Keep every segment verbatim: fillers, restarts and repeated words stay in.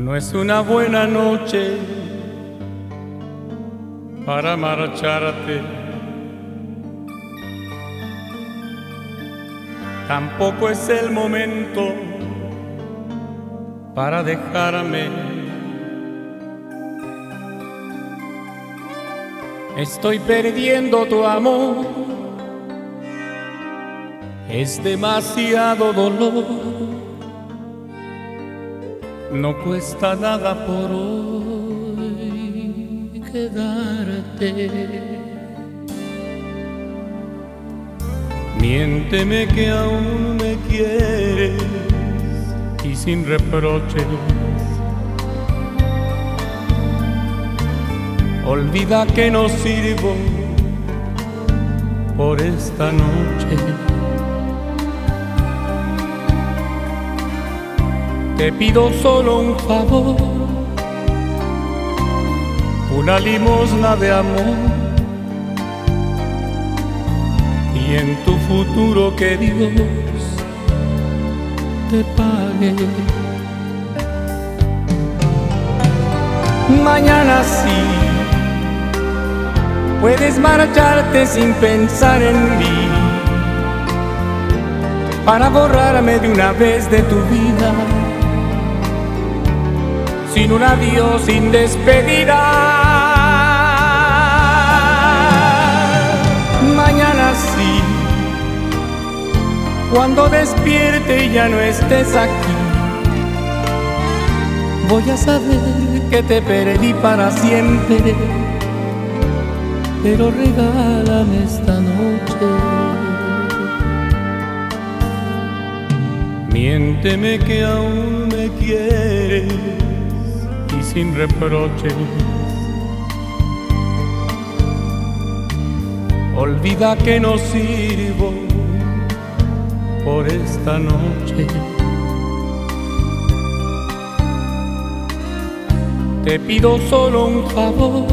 No es una buena noche para marcharte, tampoco es el momento para dejarme. Estoy perdiendo tu amor, es demasiado dolor. No cuesta nada por hoy quedarte. Miénteme que aún me quieres y sin reproches. Olvida que no sirvo por esta noche. Te pido solo un favor, una limosna de amor, y en tu futuro que Dios te pague. Mañana sí puedes marcharte sin pensar en mí, para borrarme de una vez de tu vida, sin un adiós, sin despedida. Mañana sí, cuando despierte y ya no estés aquí, voy a saber que te perdí para siempre, pero regálame esta noche. Miénteme que aún me quieres y sin reproches. Olvida que no sirvo por esta noche. Te pido solo un favor,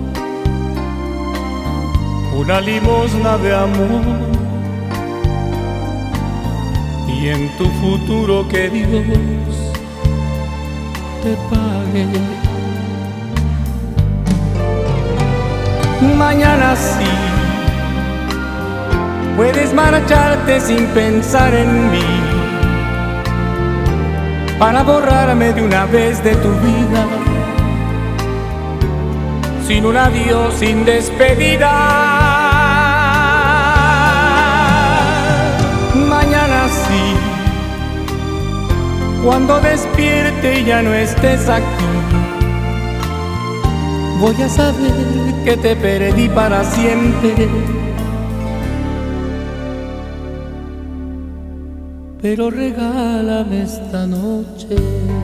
una limosna de amor, y en tu futuro que Dios te pague. Mañana sí puedes marcharte sin pensar en mí, para borrarme de una vez de tu vida, sin un adiós, sin despedida. Mañana sí, cuando despierte y ya no estés aquí, voy a saber que te perdí para siempre, pero regálame esta noche.